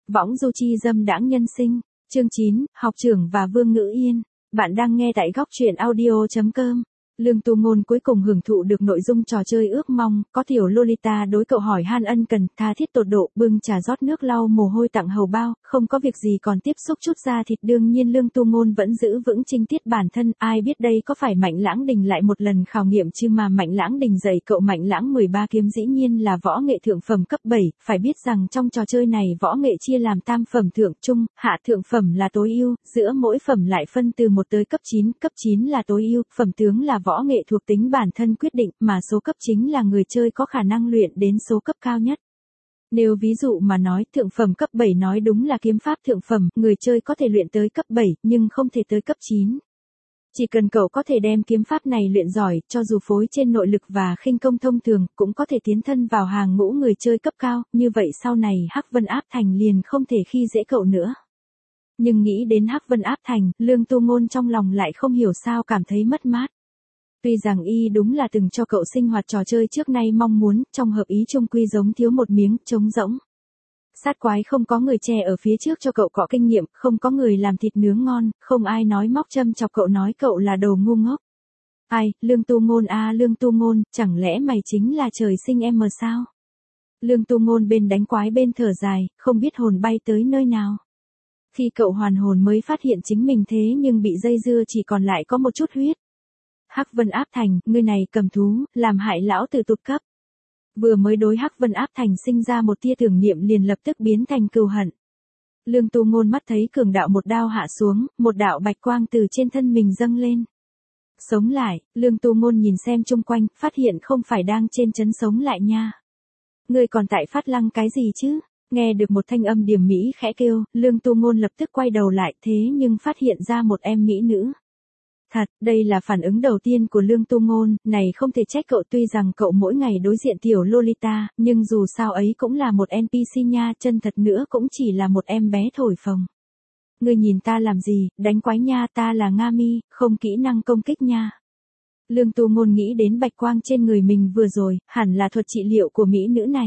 Võng du chi dâm đãng nhân sinh. Chương 9, học trưởng và Vương Ngữ Yên. Bạn đang nghe tại góc truyện audio.com. Lương Tu Ngôn cuối cùng hưởng thụ được nội dung trò chơi ước mong, có tiểu Lolita đối cậu hỏi han ân cần, tha thiết tột độ, bưng trà rót nước lau mồ hôi tặng hầu bao, không có việc gì còn tiếp xúc chút da thịt. Đương nhiên Lương Tu Ngôn vẫn giữ vững trinh tiết bản thân, ai biết đây có phải Mạnh Lãng Đình lại một lần khảo nghiệm chứ mà Mạnh Lãng Đình dạy cậu Mạnh Lãng 13 kiếm dĩ nhiên là võ nghệ thượng phẩm cấp 7, phải biết rằng trong trò chơi này võ nghệ chia làm tam phẩm thượng trung, hạ thượng phẩm là tối ưu, giữa mỗi phẩm lại phân từ 1 tới cấp 9 là tối ưu, phẩm tướng là võ nghệ thuộc tính bản thân quyết định, mà số cấp chính là người chơi có khả năng luyện đến số cấp cao nhất. Nếu ví dụ mà nói thượng phẩm cấp 7 nói đúng là kiếm pháp thượng phẩm, người chơi có thể luyện tới cấp 7, nhưng không thể tới cấp 9. Chỉ cần cậu có thể đem kiếm pháp này luyện giỏi, cho dù phối trên nội lực và khinh công thông thường, cũng có thể tiến thân vào hàng ngũ người chơi cấp cao, như vậy sau này Hắc Vân Áp Thành liền không thể khi dễ cậu nữa. Nhưng nghĩ đến Hắc Vân Áp Thành, Lương Tu Ngôn trong lòng lại không hiểu sao cảm thấy mất mát. Tuy rằng y đúng là từng cho cậu sinh hoạt trò chơi trước nay mong muốn, trong hợp ý chung quy giống thiếu một miếng, trống rỗng. Sát quái không có người che ở phía trước cho cậu có kinh nghiệm, không có người làm thịt nướng ngon, không ai nói móc châm chọc cậu nói cậu là đồ ngu ngốc. Ai, Lương Tu Ngôn à Lương Tu Ngôn, chẳng lẽ mày chính là trời sinh em mờ sao? Lương Tu Ngôn bên đánh quái bên thở dài, không biết hồn bay tới nơi nào. Khi cậu hoàn hồn mới phát hiện chính mình thế nhưng bị dây dưa chỉ còn lại có một chút huyết. Hắc Vân Áp Thành, ngươi này cầm thú, làm hại lão tử tụt cấp. Vừa mới đối Hắc Vân Áp Thành sinh ra một tia tưởng niệm liền lập tức biến thành cừu hận. Lương Tu Ngôn mắt thấy cường đạo một đao hạ xuống, một đạo bạch quang từ trên thân mình dâng lên. Sống lại, Lương Tu Ngôn nhìn xem chung quanh, phát hiện không phải đang trên chấn sống lại nha. Ngươi còn tại phát lăng cái gì chứ? Nghe được một thanh âm điềm mỹ khẽ kêu, Lương Tu Ngôn lập tức quay đầu lại thế nhưng phát hiện ra một em mỹ nữ. Thật, đây là phản ứng đầu tiên của Lương Tu Ngôn, này không thể trách cậu tuy rằng cậu mỗi ngày đối diện tiểu Lolita, nhưng dù sao ấy cũng là một NPC nha, chân thật nữa cũng chỉ là một em bé thổi phồng. Ngươi nhìn ta làm gì, đánh quái nha, ta là Nga Mi, không kỹ năng công kích nha. Lương Tu Ngôn nghĩ đến bạch quang trên người mình vừa rồi, hẳn là thuật trị liệu của mỹ nữ này.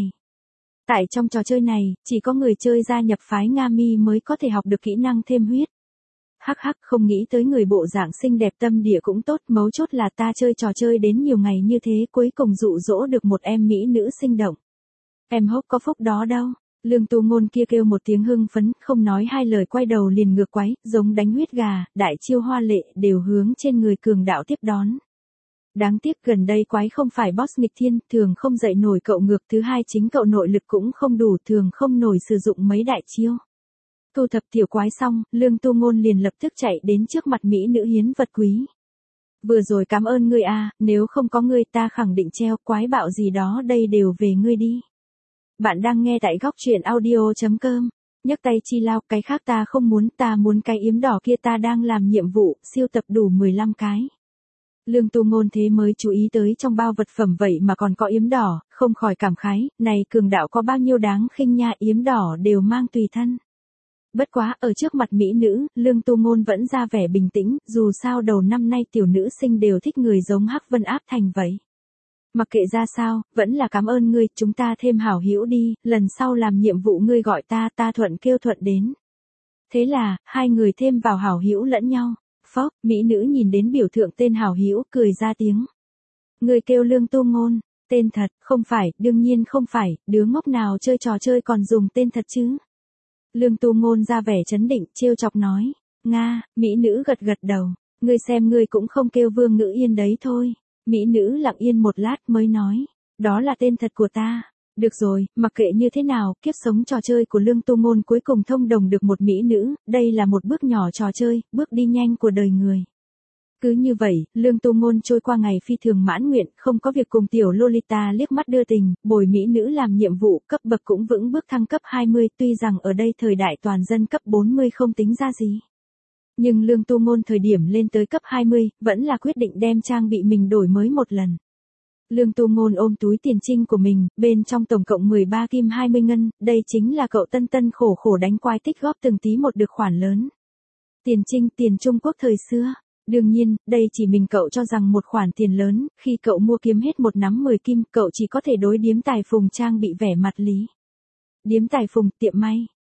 Tại trong trò chơi này, chỉ có người chơi gia nhập phái Nga Mi mới có thể học được kỹ năng thêm huyết. Hắc hắc, không nghĩ tới người bộ dạng xinh đẹp tâm địa cũng tốt, mấu chốt là ta chơi trò chơi đến nhiều ngày như thế cuối cùng dụ dỗ được một em mỹ nữ sinh động. Em hốc có phúc đó đâu. Lương Tu Ngôn kia kêu một tiếng hưng phấn, không nói hai lời quay đầu liền ngược quái, giống đánh huyết gà, đại chiêu hoa lệ đều hướng trên người cường đạo tiếp đón. Đáng tiếc gần đây quái không phải boss nghịch thiên, thường không dậy nổi cậu ngược, thứ hai chính cậu nội lực cũng không đủ, thường không nổi sử dụng mấy đại chiêu. Thu thập tiểu quái xong, Lương Tu Ngôn liền lập tức chạy đến trước mặt mỹ nữ hiến vật quý. Vừa rồi cảm ơn ngươi a, nếu không có ngươi ta khẳng định treo quái bạo gì đó đây đều về ngươi đi. Bạn đang nghe tại góc truyện audio.com. Nhấc tay chi lao, cái khác ta không muốn, ta muốn cái yếm đỏ kia, ta đang làm nhiệm vụ, siêu tập đủ 15 cái. Lương Tu Ngôn thế mới chú ý tới trong bao vật phẩm vậy mà còn có yếm đỏ, không khỏi cảm khái, này cường đạo có bao nhiêu đáng khinh nha, yếm đỏ đều mang tùy thân. Bất quá, ở trước mặt mỹ nữ, Lương Tu Ngôn vẫn ra vẻ bình tĩnh, dù sao đầu năm nay tiểu nữ sinh đều thích người giống Hắc Vân Áp Thành vậy. Mặc kệ ra sao, vẫn là cảm ơn ngươi, chúng ta thêm hảo hữu đi, lần sau làm nhiệm vụ ngươi gọi ta, ta thuận kêu thuận đến. Thế là, hai người thêm vào hảo hữu lẫn nhau. Phốc, mỹ nữ nhìn đến biểu tượng tên hảo hữu, cười ra tiếng. Người kêu Lương Tu Ngôn, tên thật, không phải, đương nhiên không phải, đứa ngốc nào chơi trò chơi còn dùng tên thật chứ. Lương Tu Ngôn ra vẻ trấn định, trêu chọc nói, Nga, mỹ nữ gật gật đầu, ngươi xem ngươi cũng không kêu Vương Ngữ Yên đấy thôi. Mỹ nữ lặng yên một lát mới nói, đó là tên thật của ta. Được rồi, mặc kệ như thế nào, kiếp sống trò chơi của Lương Tu Ngôn cuối cùng thông đồng được một mỹ nữ, đây là một bước nhỏ trò chơi, bước đi nhanh của đời người. Cứ như vậy, Lương Tu Ngôn trôi qua ngày phi thường mãn nguyện, không có việc cùng tiểu Lolita liếc mắt đưa tình, bồi mỹ nữ làm nhiệm vụ, cấp bậc cũng vững bước thăng cấp 20, tuy rằng ở đây thời đại toàn dân cấp 40 không tính ra gì. Nhưng Lương Tu Ngôn thời điểm lên tới cấp 20, vẫn là quyết định đem trang bị mình đổi mới một lần. Lương Tu Ngôn ôm túi tiền trinh của mình, bên trong tổng cộng 13 kim 20 ngân, đây chính là cậu tân khổ khổ đánh quái tích góp từng tí một được khoản lớn. Tiền trinh, tiền Trung Quốc thời xưa. Đương nhiên, đây chỉ mình cậu cho rằng một khoản tiền lớn, khi cậu mua kiếm hết một nắm 10 kim, cậu chỉ có thể đối điếm Tài Phùng trang bị vẻ mặt lý. Điếm Tài Phùng, tiệm may.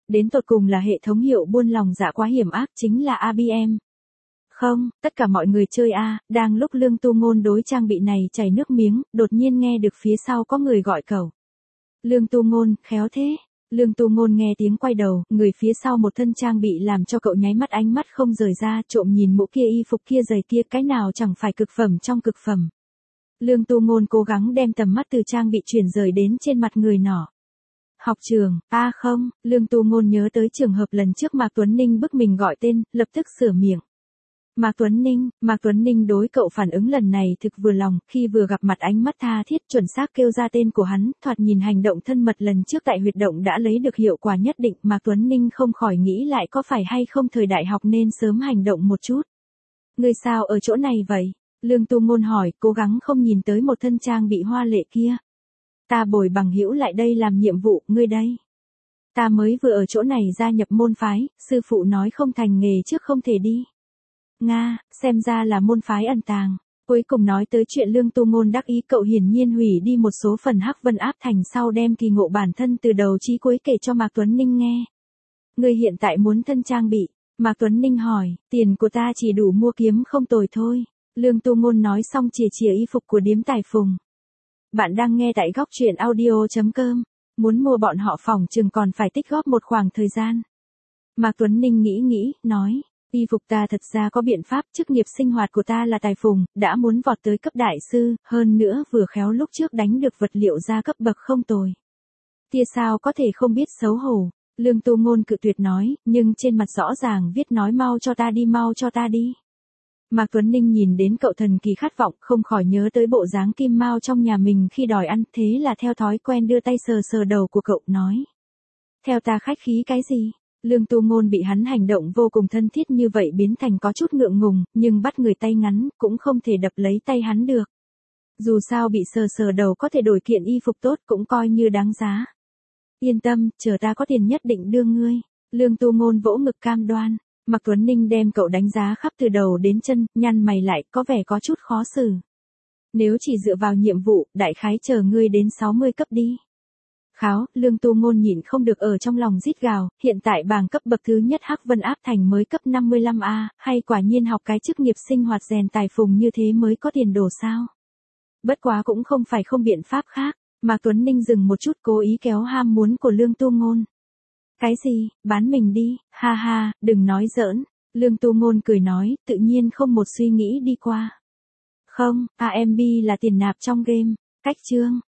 Đến tột cùng là hệ thống hiệu buôn lòng dạ quá hiểm ác chính là ABM. Không, tất cả mọi người chơi A, đang lúc Lương Tu Ngôn đối trang bị này chảy nước miếng, đột nhiên nghe được phía sau có người gọi cậu. Lương Tu Ngôn, khéo thế. Lương Tu Ngôn nghe tiếng quay đầu, người phía sau một thân trang bị làm cho cậu nháy mắt ánh mắt không rời ra, trộm nhìn mũ kia y phục kia giày kia, cái nào chẳng phải cực phẩm trong cực phẩm. Lương Tu Ngôn cố gắng đem tầm mắt từ trang bị chuyển rời đến trên mặt người nọ. Học trường, không, Lương Tu Ngôn nhớ tới trường hợp lần trước Mạc Tuấn Ninh bức mình gọi tên, lập tức sửa miệng. Mạc Tuấn Ninh đối cậu phản ứng lần này thực vừa lòng, khi vừa gặp mặt ánh mắt tha thiết chuẩn xác kêu ra tên của hắn, thoạt nhìn hành động thân mật lần trước tại huyệt động đã lấy được hiệu quả nhất định, Mạc Tuấn Ninh không khỏi nghĩ lại có phải hay không thời đại học nên sớm hành động một chút. Người sao ở chỗ này vậy? Lương Tu Ngôn hỏi, cố gắng không nhìn tới một thân trang bị hoa lệ kia. Ta bồi bằng hữu lại đây làm nhiệm vụ, ngươi đây. Ta mới vừa ở chỗ này gia nhập môn phái, sư phụ nói không thành nghề trước không thể đi. Nga, xem ra là môn phái ẩn tàng. Cuối cùng nói tới chuyện Lương Tu Ngôn đắc ý, cậu hiển nhiên hủy đi một số phần Hắc Vân áp thành sau đem kỳ ngộ bản thân từ đầu chí cuối kể cho Mạc Tuấn Ninh nghe. Người hiện tại muốn thân trang bị, Mạc Tuấn Ninh hỏi, tiền của ta chỉ đủ mua kiếm không tồi thôi. Lương Tu Ngôn nói xong chìa chìa y phục của điếm Tài Phùng. Bạn đang nghe tại góc truyện audio.com. Muốn mua bọn họ phòng chừng còn phải tích góp một khoảng thời gian. Mạc Tuấn Ninh nghĩ, nói. Y phục ta thật ra có biện pháp, chức nghiệp sinh hoạt của ta là Tài Phùng, đã muốn vọt tới cấp đại sư, hơn nữa vừa khéo lúc trước đánh được vật liệu ra cấp bậc không tồi. Tia sao có thể không biết xấu hổ, Lương Tu Ngôn cự tuyệt nói, nhưng trên mặt rõ ràng viết nói mau cho ta đi. Mạc Tuấn Ninh nhìn đến cậu thần kỳ khát vọng, không khỏi nhớ tới bộ dáng Kim Mao trong nhà mình khi đòi ăn, thế là theo thói quen đưa tay sờ sờ đầu của cậu, nói. Theo ta khách khí cái gì? Lương Tu Ngôn bị hắn hành động vô cùng thân thiết như vậy biến thành có chút ngượng ngùng, nhưng bắt người tay ngắn, cũng không thể đập lấy tay hắn được. Dù sao bị sờ sờ đầu có thể đổi kiện y phục tốt cũng coi như đáng giá. Yên tâm, chờ ta có tiền nhất định đưa ngươi. Lương Tu Ngôn vỗ ngực cam đoan. Mạc Tuấn Ninh đem cậu đánh giá khắp từ đầu đến chân, nhăn mày lại, có vẻ có chút khó xử. Nếu chỉ dựa vào nhiệm vụ, đại khái chờ ngươi đến 60 cấp đi. Kháo, Lương Tu Ngôn nhịn không được ở trong lòng rít gào, hiện tại bảng cấp bậc thứ nhất Hắc Vân áp thành mới cấp 55A, hay quả nhiên học cái chức nghiệp sinh hoạt rèn Tài Phùng như thế mới có tiền đồ sao? Bất quá cũng không phải không biện pháp khác, Mạc Tuấn Ninh dừng một chút cố ý kéo ham muốn của Lương Tu Ngôn. Cái gì, bán mình đi, ha ha, đừng nói giỡn, Lương Tu Ngôn cười nói, tự nhiên không một suy nghĩ đi qua. Không, AMB là tiền nạp trong game, cách chương.